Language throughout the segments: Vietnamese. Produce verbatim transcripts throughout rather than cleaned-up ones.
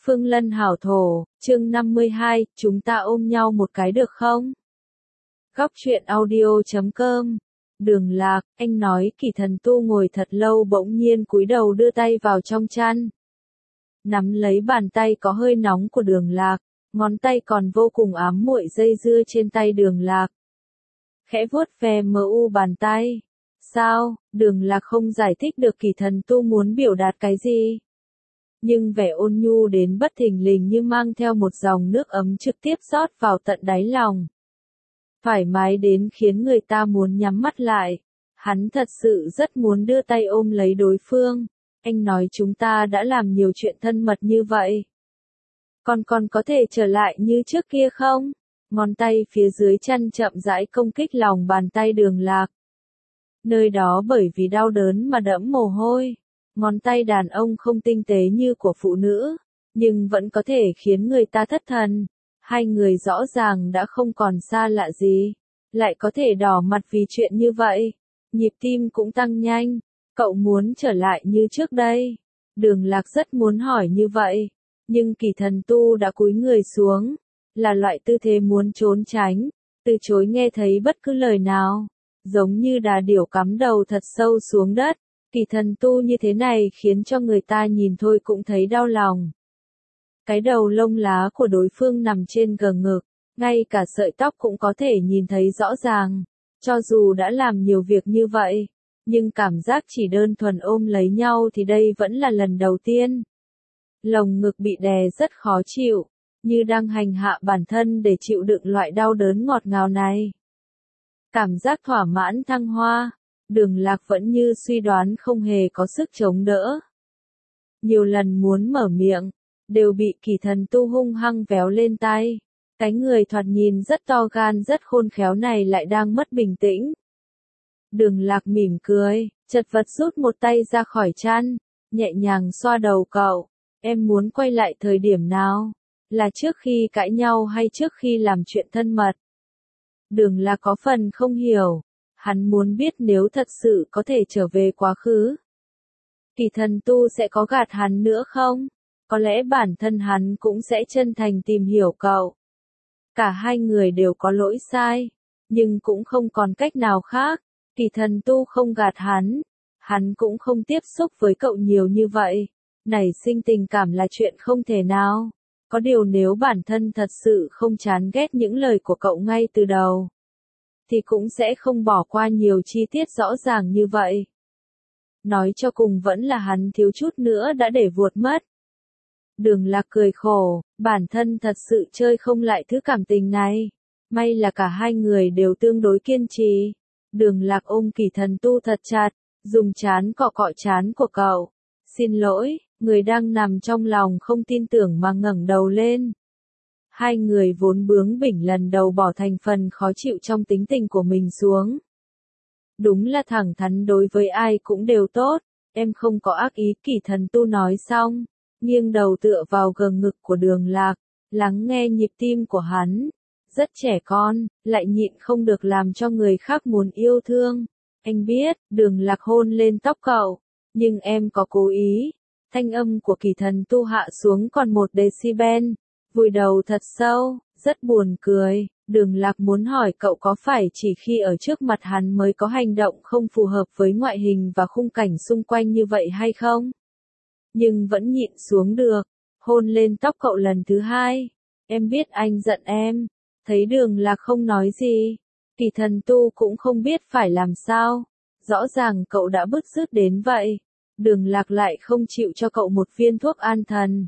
Phương Lân hảo thổ, chương năm mươi hai, chúng ta ôm nhau một cái được không? Góc truyện audio chấm com. Đường Lạc, anh nói Kỳ Thần Tu ngồi thật lâu bỗng nhiên cúi đầu đưa tay vào trong chăn. Nắm lấy bàn tay có hơi nóng của Đường Lạc, ngón tay còn vô cùng ám muội dây dưa trên tay Đường Lạc. Khẽ vuốt ve mờ u bàn tay. Sao, Đường Lạc không giải thích được Kỳ Thần Tu muốn biểu đạt cái gì. Nhưng vẻ ôn nhu đến bất thình lình như mang theo một dòng nước ấm trực tiếp rót vào tận đáy lòng. Thoải mái đến khiến người ta muốn nhắm mắt lại. Hắn thật sự rất muốn đưa tay ôm lấy đối phương. Anh nói chúng ta đã làm nhiều chuyện thân mật như vậy. Còn còn có thể trở lại như trước kia không? Ngón tay phía dưới chân chậm rãi công kích lòng bàn tay Đường Lạc. Nơi đó bởi vì đau đớn mà đẫm mồ hôi. Ngón tay đàn ông không tinh tế như của phụ nữ, nhưng vẫn có thể khiến người ta thất thần. Hai người rõ ràng đã không còn xa lạ gì, lại có thể đỏ mặt vì chuyện như vậy. Nhịp tim cũng tăng nhanh, cậu muốn trở lại như trước đây. Đường Lạc rất muốn hỏi như vậy, nhưng Kỳ Thần Tu đã cúi người xuống, là loại tư thế muốn trốn tránh, từ chối nghe thấy bất cứ lời nào, giống như đà điểu cắm đầu thật sâu xuống đất. Kỳ Thần Tu như thế này khiến cho người ta nhìn thôi cũng thấy đau lòng. Cái đầu lông lá của đối phương nằm trên gờ ngực, ngay cả sợi tóc cũng có thể nhìn thấy rõ ràng. Cho dù đã làm nhiều việc như vậy, nhưng cảm giác chỉ đơn thuần ôm lấy nhau thì đây vẫn là lần đầu tiên. Lồng ngực bị đè rất khó chịu, như đang hành hạ bản thân để chịu đựng loại đau đớn ngọt ngào này. Cảm giác thỏa mãn thăng hoa. Đường Lạc vẫn như suy đoán không hề có sức chống đỡ. Nhiều lần muốn mở miệng, đều bị Kỳ Thần Tu hung hăng véo lên tay. Cái người thoạt nhìn rất to gan rất khôn khéo này lại đang mất bình tĩnh. Đường Lạc mỉm cười, chật vật rút một tay ra khỏi chăn, nhẹ nhàng xoa đầu cậu. Em muốn quay lại thời điểm nào? Là trước khi cãi nhau hay trước khi làm chuyện thân mật? Đường Lạc có phần không hiểu. Hắn muốn biết nếu thật sự có thể trở về quá khứ, Kỳ Thần Tu sẽ có gạt hắn nữa không? Có lẽ bản thân hắn cũng sẽ chân thành tìm hiểu cậu. Cả hai người đều có lỗi sai, nhưng cũng không còn cách nào khác. Kỳ Thần Tu không gạt hắn, hắn cũng không tiếp xúc với cậu nhiều như vậy. Nảy sinh tình cảm là chuyện không thể nào. Có điều nếu bản thân thật sự không chán ghét những lời của cậu ngay từ đầu, thì cũng sẽ không bỏ qua nhiều chi tiết rõ ràng như vậy. Nói cho cùng vẫn là hắn thiếu chút nữa đã để vuột mất. Đường Lạc cười khổ, bản thân thật sự chơi không lại thứ cảm tình này. May là cả hai người đều tương đối kiên trì. Đường Lạc ôm Kỳ Thần Tu thật chặt, dùng trán cọ cọ trán của cậu. Xin lỗi, người đang nằm trong lòng không tin tưởng mà ngẩng đầu lên. Hai người vốn bướng bỉnh lần đầu bỏ thành phần khó chịu trong tính tình của mình xuống. Đúng là thẳng thắn đối với ai cũng đều tốt, em không có ác ý. Kỳ Thần Tu nói xong, nghiêng đầu tựa vào gờ ngực của Đường Lạc, lắng nghe nhịp tim của hắn. Rất trẻ con, lại nhịn không được làm cho người khác muốn yêu thương. Anh biết, Đường Lạc hôn lên tóc cậu, nhưng em có cố ý. Thanh âm của Kỳ Thần Tu hạ xuống còn một decibel. Vùi đầu thật sâu, rất buồn cười. Đường Lạc muốn hỏi cậu có phải chỉ khi ở trước mặt hắn mới có hành động không phù hợp với ngoại hình và khung cảnh xung quanh như vậy hay không? Nhưng vẫn nhịn xuống được, hôn lên tóc cậu lần thứ hai. Em biết anh giận em. Thấy Đường Lạc không nói gì, Kỳ Thần Tu cũng không biết phải làm sao. Rõ ràng cậu đã bứt rứt đến vậy. Đường Lạc lại không chịu cho cậu một viên thuốc an thần.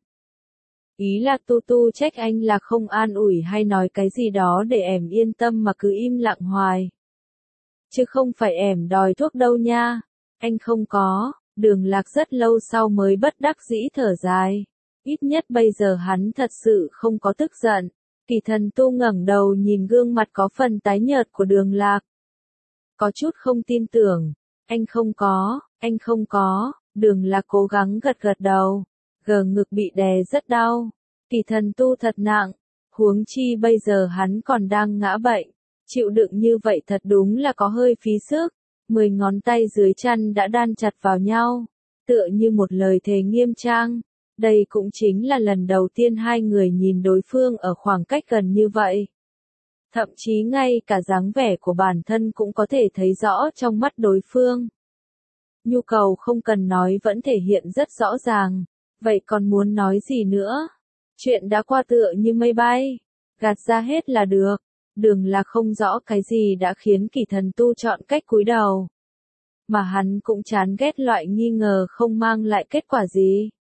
Ý là Tu Tu trách anh là không an ủi hay nói cái gì đó để em yên tâm mà cứ im lặng hoài. Chứ không phải em đòi thuốc đâu nha. Anh không có. Đường Lạc rất lâu sau mới bất đắc dĩ thở dài. Ít nhất bây giờ hắn thật sự không có tức giận. Kỳ Thần Tu ngẩng đầu nhìn gương mặt có phần tái nhợt của Đường Lạc. Có chút không tin tưởng. Anh không có, anh không có. Đường Lạc cố gắng gật gật đầu. Gờ ngực bị đè rất đau. Kỳ Thần Tu thật nặng. Huống chi bây giờ hắn còn đang ngã bệnh. Chịu đựng như vậy thật đúng là có hơi phí sức. Mười ngón tay dưới chân đã đan chặt vào nhau. Tựa như một lời thề nghiêm trang. Đây cũng chính là lần đầu tiên hai người nhìn đối phương ở khoảng cách gần như vậy. Thậm chí ngay cả dáng vẻ của bản thân cũng có thể thấy rõ trong mắt đối phương. Nhu cầu không cần nói vẫn thể hiện rất rõ ràng, vậy còn muốn nói gì nữa? Chuyện đã qua tựa như mây bay, gạt ra hết là được. Đường Lạc không rõ cái gì đã khiến Kỳ Thần Tu chọn cách cúi đầu. Mà hắn cũng chán ghét loại nghi ngờ không mang lại kết quả gì.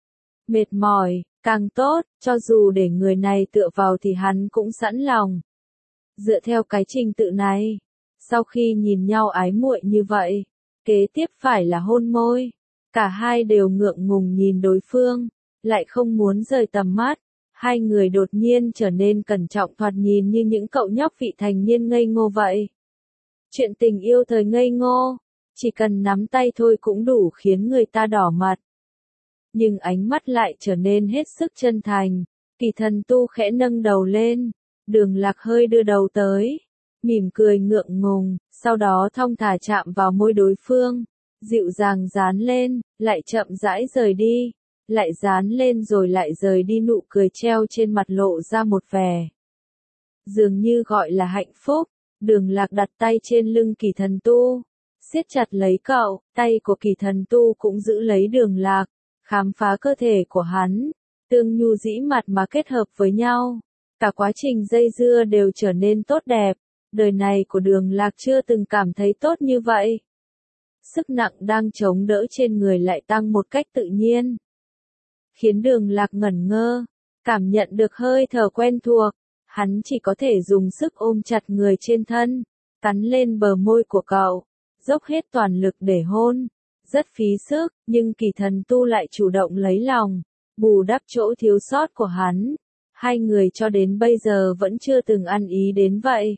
Mệt mỏi, càng tốt, cho dù để người này tựa vào thì hắn cũng sẵn lòng. Dựa theo cái trình tự này, sau khi nhìn nhau ái muội như vậy, kế tiếp phải là hôn môi. Cả hai đều ngượng ngùng nhìn đối phương, lại không muốn rời tầm mắt. Hai người đột nhiên trở nên cẩn trọng, thoạt nhìn như những cậu nhóc vị thành niên ngây ngô vậy. Chuyện tình yêu thời ngây ngô, chỉ cần nắm tay thôi cũng đủ khiến người ta đỏ mặt. Nhưng ánh mắt lại trở nên hết sức chân thành. Kỳ Thần Tu khẽ nâng đầu lên, Đường Lạc hơi đưa đầu tới, mỉm cười ngượng ngùng, sau đó thong thả chạm vào môi đối phương, dịu dàng dán lên, lại chậm rãi rời đi, lại dán lên rồi lại rời đi, nụ cười treo trên mặt lộ ra một vẻ dường như gọi là hạnh phúc. Đường Lạc đặt tay trên lưng Kỳ Thần Tu, siết chặt lấy cậu, tay của Kỳ Thần Tu cũng giữ lấy Đường Lạc, khám phá cơ thể của hắn, tương nhu dĩ mặt mà kết hợp với nhau. Cả quá trình dây dưa đều trở nên tốt đẹp, đời này của Đường Lạc chưa từng cảm thấy tốt như vậy. Sức nặng đang chống đỡ trên người lại tăng một cách tự nhiên, khiến Đường Lạc ngẩn ngơ, cảm nhận được hơi thở quen thuộc. Hắn chỉ có thể dùng sức ôm chặt người trên thân, cắn lên bờ môi của cậu, dốc hết toàn lực để hôn. Rất phí sức, nhưng Kỳ Thần Tu lại chủ động lấy lòng, bù đắp chỗ thiếu sót của hắn. Hai người cho đến bây giờ vẫn chưa từng ăn ý đến vậy.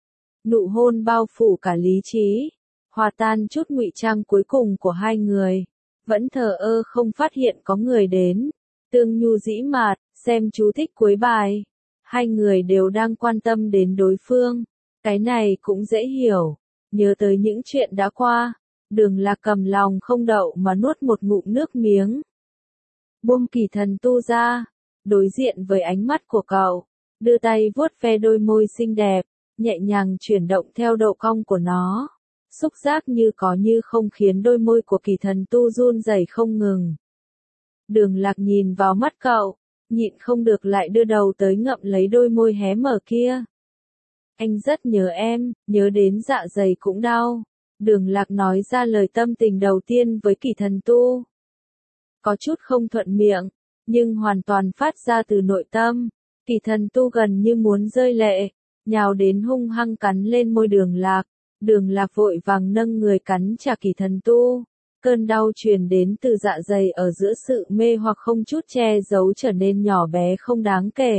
Nụ hôn bao phủ cả lý trí, hòa tan chút ngụy trang cuối cùng của hai người. Vẫn thờ ơ không phát hiện có người đến. Tương nhu dĩ mạt, xem chú thích cuối bài. Hai người đều đang quan tâm đến đối phương. Cái này cũng dễ hiểu. Nhớ tới những chuyện đã qua, Đường Lạc cầm lòng không đậu mà nuốt một ngụm nước miếng. Buông Kỳ Thần Tu ra, đối diện với ánh mắt của cậu, đưa tay vuốt ve đôi môi xinh đẹp, nhẹ nhàng chuyển động theo độ cong của nó. Xúc giác như có như không khiến đôi môi của Kỳ Thần Tu run rẩy không ngừng. Đường Lạc nhìn vào mắt cậu, nhịn không được lại đưa đầu tới ngậm lấy đôi môi hé mở kia. Anh rất nhớ em, nhớ đến dạ dày cũng đau. Đường Lạc nói ra lời tâm tình đầu tiên với Kỳ Thần Tu. Có chút không thuận miệng, nhưng hoàn toàn phát ra từ nội tâm. Kỳ Thần Tu gần như muốn rơi lệ, nhào đến hung hăng cắn lên môi Đường Lạc. Đường Lạc vội vàng nâng người cắn trả Kỳ Thần Tu. Cơn đau truyền đến từ dạ dày ở giữa sự mê hoặc không chút che giấu trở nên nhỏ bé không đáng kể.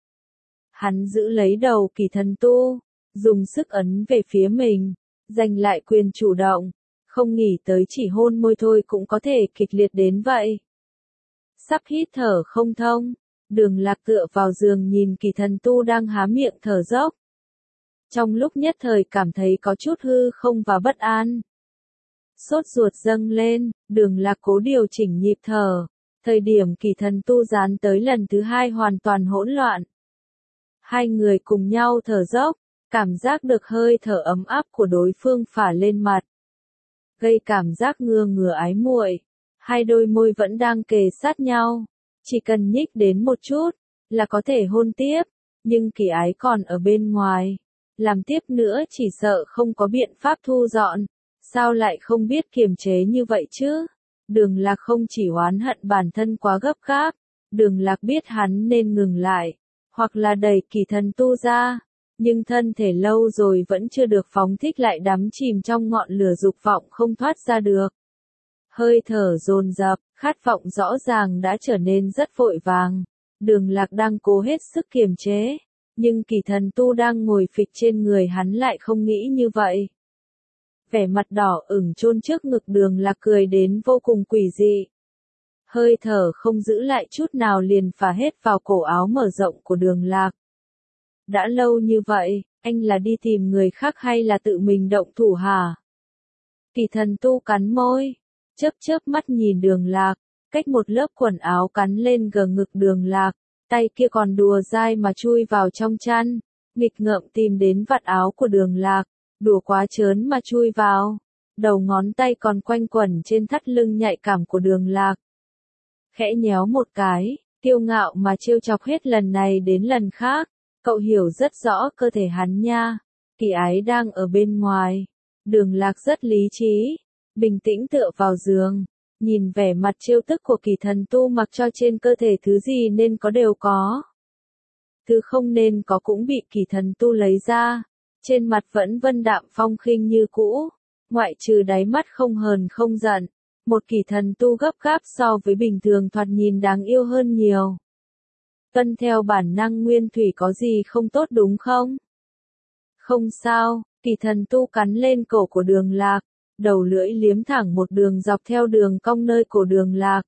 Hắn giữ lấy đầu Kỳ Thần Tu, dùng sức ấn về phía mình, giành lại quyền chủ động, không nghĩ tới chỉ hôn môi thôi cũng có thể kịch liệt đến vậy. Sắp hít thở không thông, Đường Lạc tựa vào giường nhìn Kỳ Thần Tu đang há miệng thở dốc. Trong lúc nhất thời cảm thấy có chút hư không và bất an. Sốt ruột dâng lên, Đường Lạc cố điều chỉnh nhịp thở. Thời điểm Kỳ Thần Tu dán tới lần thứ hai hoàn toàn hỗn loạn. Hai người cùng nhau thở dốc, cảm giác được hơi thở ấm áp của đối phương phả lên mặt. Gây cảm giác ngưa ngửa ái muội. Hai đôi môi vẫn đang kề sát nhau. Chỉ cần nhích đến một chút, là có thể hôn tiếp. Nhưng Kỳ Ái còn ở bên ngoài. Làm tiếp nữa chỉ sợ không có biện pháp thu dọn. Sao lại không biết kiềm chế như vậy chứ? Đường Lạc không chỉ oán hận bản thân quá gấp gáp. Đường Lạc biết hắn nên ngừng lại. Hoặc là đẩy Kỳ Thần Tu ra. Nhưng thân thể lâu rồi vẫn chưa được phóng thích lại đắm chìm trong ngọn lửa dục vọng không thoát ra được. Hơi thở dồn dập, khát vọng rõ ràng đã trở nên rất vội vàng. Đường Lạc đang cố hết sức kiềm chế. Nhưng Kỳ Thần Tu đang ngồi phịch trên người hắn lại không nghĩ như vậy. Vẻ mặt đỏ ửng chôn trước ngực Đường Lạc cười đến vô cùng quỷ dị. Hơi thở không giữ lại chút nào liền phả hết vào cổ áo mở rộng của Đường Lạc. Đã lâu như vậy, anh là đi tìm người khác hay là tự mình động thủ hả? Kỳ Thần Tu cắn môi, chớp chớp mắt nhìn Đường Lạc, cách một lớp quần áo cắn lên gờ ngực Đường Lạc, tay kia còn đùa dai mà chui vào trong chăn, nghịch ngợm tìm đến vạt áo của Đường Lạc, đùa quá trớn mà chui vào, đầu ngón tay còn quanh quẩn trên thắt lưng nhạy cảm của Đường Lạc. Khẽ nhéo một cái, kiêu ngạo mà trêu chọc hết lần này đến lần khác, cậu hiểu rất rõ cơ thể hắn nha, Kỳ Ái đang ở bên ngoài, Đường Lạc rất lý trí, bình tĩnh tựa vào giường, nhìn vẻ mặt trêu tức của Kỳ Thần Tu mặc cho trên cơ thể thứ gì nên có đều có. Thứ không nên có cũng bị Kỳ Thần Tu lấy ra, trên mặt vẫn vân đạm phong khinh như cũ, ngoại trừ đáy mắt không hờn không giận, một Kỳ Thần Tu gấp gáp so với bình thường thoạt nhìn đáng yêu hơn nhiều. Tuân theo bản năng nguyên thủy có gì không tốt đúng không? Không sao, Kỳ Thần Tu cắn lên cổ của Đường Lạc, đầu lưỡi liếm thẳng một đường dọc theo đường cong nơi cổ Đường Lạc.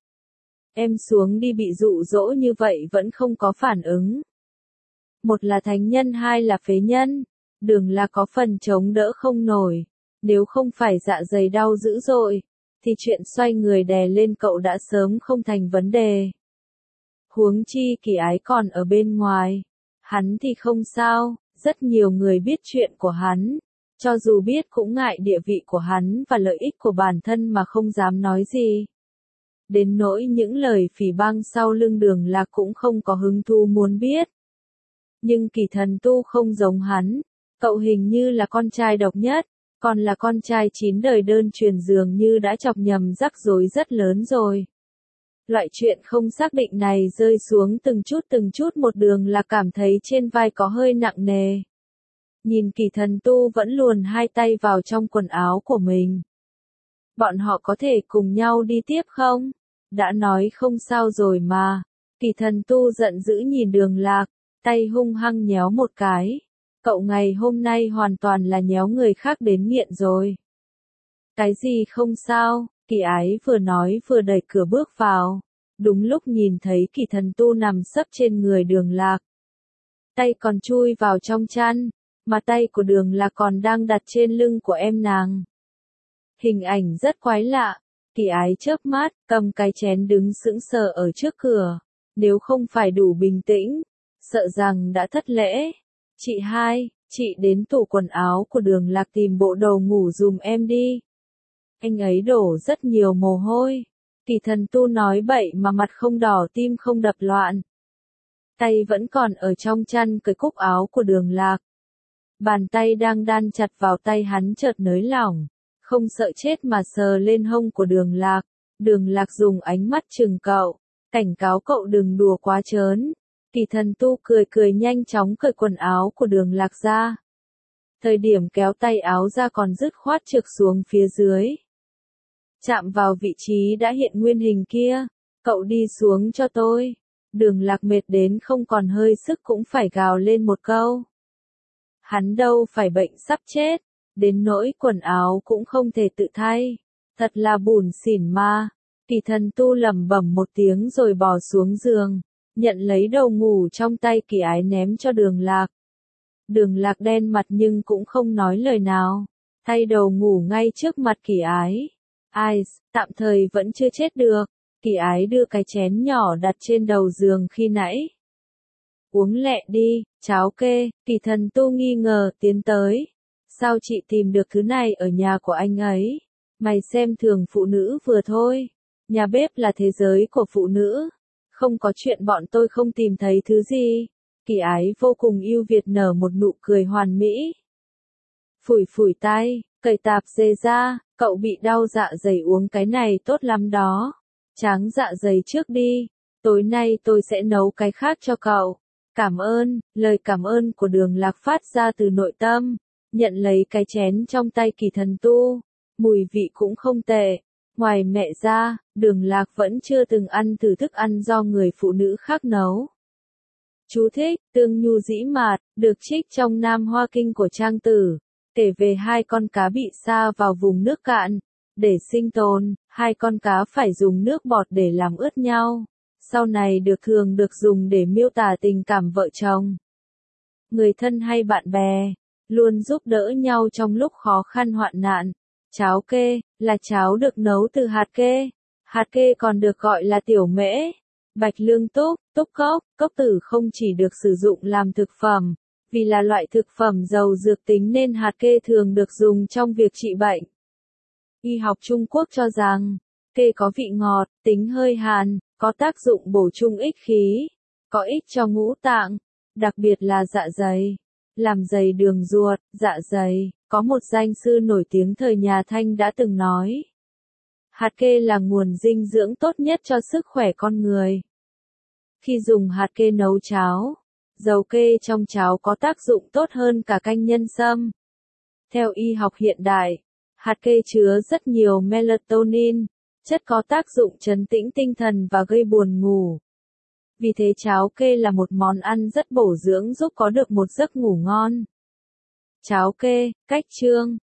Em xuống đi, bị dụ dỗ như vậy vẫn không có phản ứng. Một là thánh nhân, hai là phế nhân, Đường Lạc có phần chống đỡ không nổi, nếu không phải dạ dày đau dữ dội, thì chuyện xoay người đè lên cậu đã sớm không thành vấn đề. Huống chi Kỳ Ái còn ở bên ngoài, hắn thì không sao, rất nhiều người biết chuyện của hắn, cho dù biết cũng ngại địa vị của hắn và lợi ích của bản thân mà không dám nói gì. Đến nỗi những lời phỉ báng sau lưng Đường Lạc cũng không có hứng thú muốn biết. Nhưng Kỳ Thần Tu không giống hắn, cậu hình như là con trai độc nhất, còn là con trai chín đời đơn truyền dường như đã chọc nhầm rắc rối rất lớn rồi. Loại chuyện không xác định này rơi xuống từng chút từng chút một, Đường Lạc cảm thấy trên vai có hơi nặng nề. Nhìn Kỳ Thần Tu vẫn luồn hai tay vào trong quần áo của mình. Bọn họ có thể cùng nhau đi tiếp không? Đã nói không sao rồi mà. Kỳ Thần Tu giận dữ nhìn Đường Lạc, tay hung hăng nhéo một cái. Cậu ngày hôm nay hoàn toàn là nhéo người khác đến nghiện rồi. Cái gì không sao? Kỳ Ái vừa nói vừa đẩy cửa bước vào, đúng lúc nhìn thấy Kỳ Thần Tu nằm sấp trên người Đường Lạc. Tay còn chui vào trong chăn, mà tay của Đường Lạc còn đang đặt trên lưng của em nàng. Hình ảnh rất quái lạ, Kỳ Ái chớp mắt, cầm cái chén đứng sững sờ ở trước cửa, nếu không phải đủ bình tĩnh, sợ rằng đã thất lễ. Chị hai, chị đến tủ quần áo của Đường Lạc tìm bộ đồ ngủ dùm em đi. Anh ấy đổ rất nhiều mồ hôi. Kỳ Thần Tu nói bậy mà mặt không đỏ tim không đập loạn. Tay vẫn còn ở trong chăn cởi cúc áo của Đường Lạc. Bàn tay đang đan chặt vào tay hắn chợt nới lỏng, không sợ chết mà sờ lên hông của Đường Lạc. Đường Lạc dùng ánh mắt trừng cậu, cảnh cáo cậu đừng đùa quá trớn. Kỳ Thần Tu cười cười nhanh chóng cởi quần áo của Đường Lạc ra. Thời điểm kéo tay áo ra còn dứt khoát trượt xuống phía dưới. Chạm vào vị trí đã hiện nguyên hình kia, cậu đi xuống cho tôi. Đường Lạc mệt đến không còn hơi sức cũng phải gào lên một câu. Hắn đâu phải bệnh sắp chết, đến nỗi quần áo cũng không thể tự thay. Thật là bủn xỉn mà. Kỳ Thần Tu lẩm bẩm một tiếng rồi bò xuống giường, nhận lấy đầu ngủ trong tay Kỳ Ái ném cho Đường Lạc. Đường Lạc đen mặt nhưng cũng không nói lời nào, thay đầu ngủ ngay trước mặt Kỳ Ái. Ai, tạm thời vẫn chưa chết được. Kỳ Ái đưa cái chén nhỏ đặt trên đầu giường khi nãy. Uống lẹ đi, cháo kê. Kỳ Thần Tu nghi ngờ tiến tới. Sao chị tìm được thứ này ở nhà của anh ấy? Mày xem thường phụ nữ vừa thôi. Nhà bếp là thế giới của phụ nữ. Không có chuyện bọn tôi không tìm thấy thứ gì. Kỳ Ái vô cùng yêu Việt nở một nụ cười hoàn mỹ. Phủi phủi tay, cởi tạp dề ra, cậu bị đau dạ dày uống cái này tốt lắm đó. Tráng dạ dày trước đi, tối nay tôi sẽ nấu cái khác cho cậu. Cảm ơn, lời cảm ơn của Đường Lạc phát ra từ nội tâm, nhận lấy cái chén trong tay Kỳ Thần Tu, mùi vị cũng không tệ. Ngoài mẹ ra, Đường Lạc vẫn chưa từng ăn thử thức ăn do người phụ nữ khác nấu. Chú thích, tương nhu dĩ mạt, được trích trong Nam Hoa Kinh của Trang Tử, kể về hai con cá bị sa vào vùng nước cạn. Để sinh tồn, hai con cá phải dùng nước bọt để làm ướt nhau. Sau này được thường được dùng để miêu tả tình cảm vợ chồng, người thân hay bạn bè, luôn giúp đỡ nhau trong lúc khó khăn hoạn nạn. Cháo kê, là cháo được nấu từ hạt kê. Hạt kê còn được gọi là tiểu mễ, bạch lương túc, túc cốc, cốc tử không chỉ được sử dụng làm thực phẩm, vì là loại thực phẩm giàu dược tính nên hạt kê thường được dùng trong việc trị bệnh. Y học Trung Quốc cho rằng, kê có vị ngọt, tính hơi hàn, có tác dụng bổ trung ích khí, có ích cho ngũ tạng, đặc biệt là dạ dày, làm dày đường ruột, dạ dày. Có một danh sư nổi tiếng thời nhà Thanh đã từng nói, hạt kê là nguồn dinh dưỡng tốt nhất cho sức khỏe con người. Khi dùng hạt kê nấu cháo, dầu kê trong cháo có tác dụng tốt hơn cả canh nhân sâm. Theo y học hiện đại, hạt kê chứa rất nhiều melatonin, chất có tác dụng trấn tĩnh tinh thần và gây buồn ngủ. Vì thế cháo kê là một món ăn rất bổ dưỡng giúp có được một giấc ngủ ngon. Cháo kê, cách chương.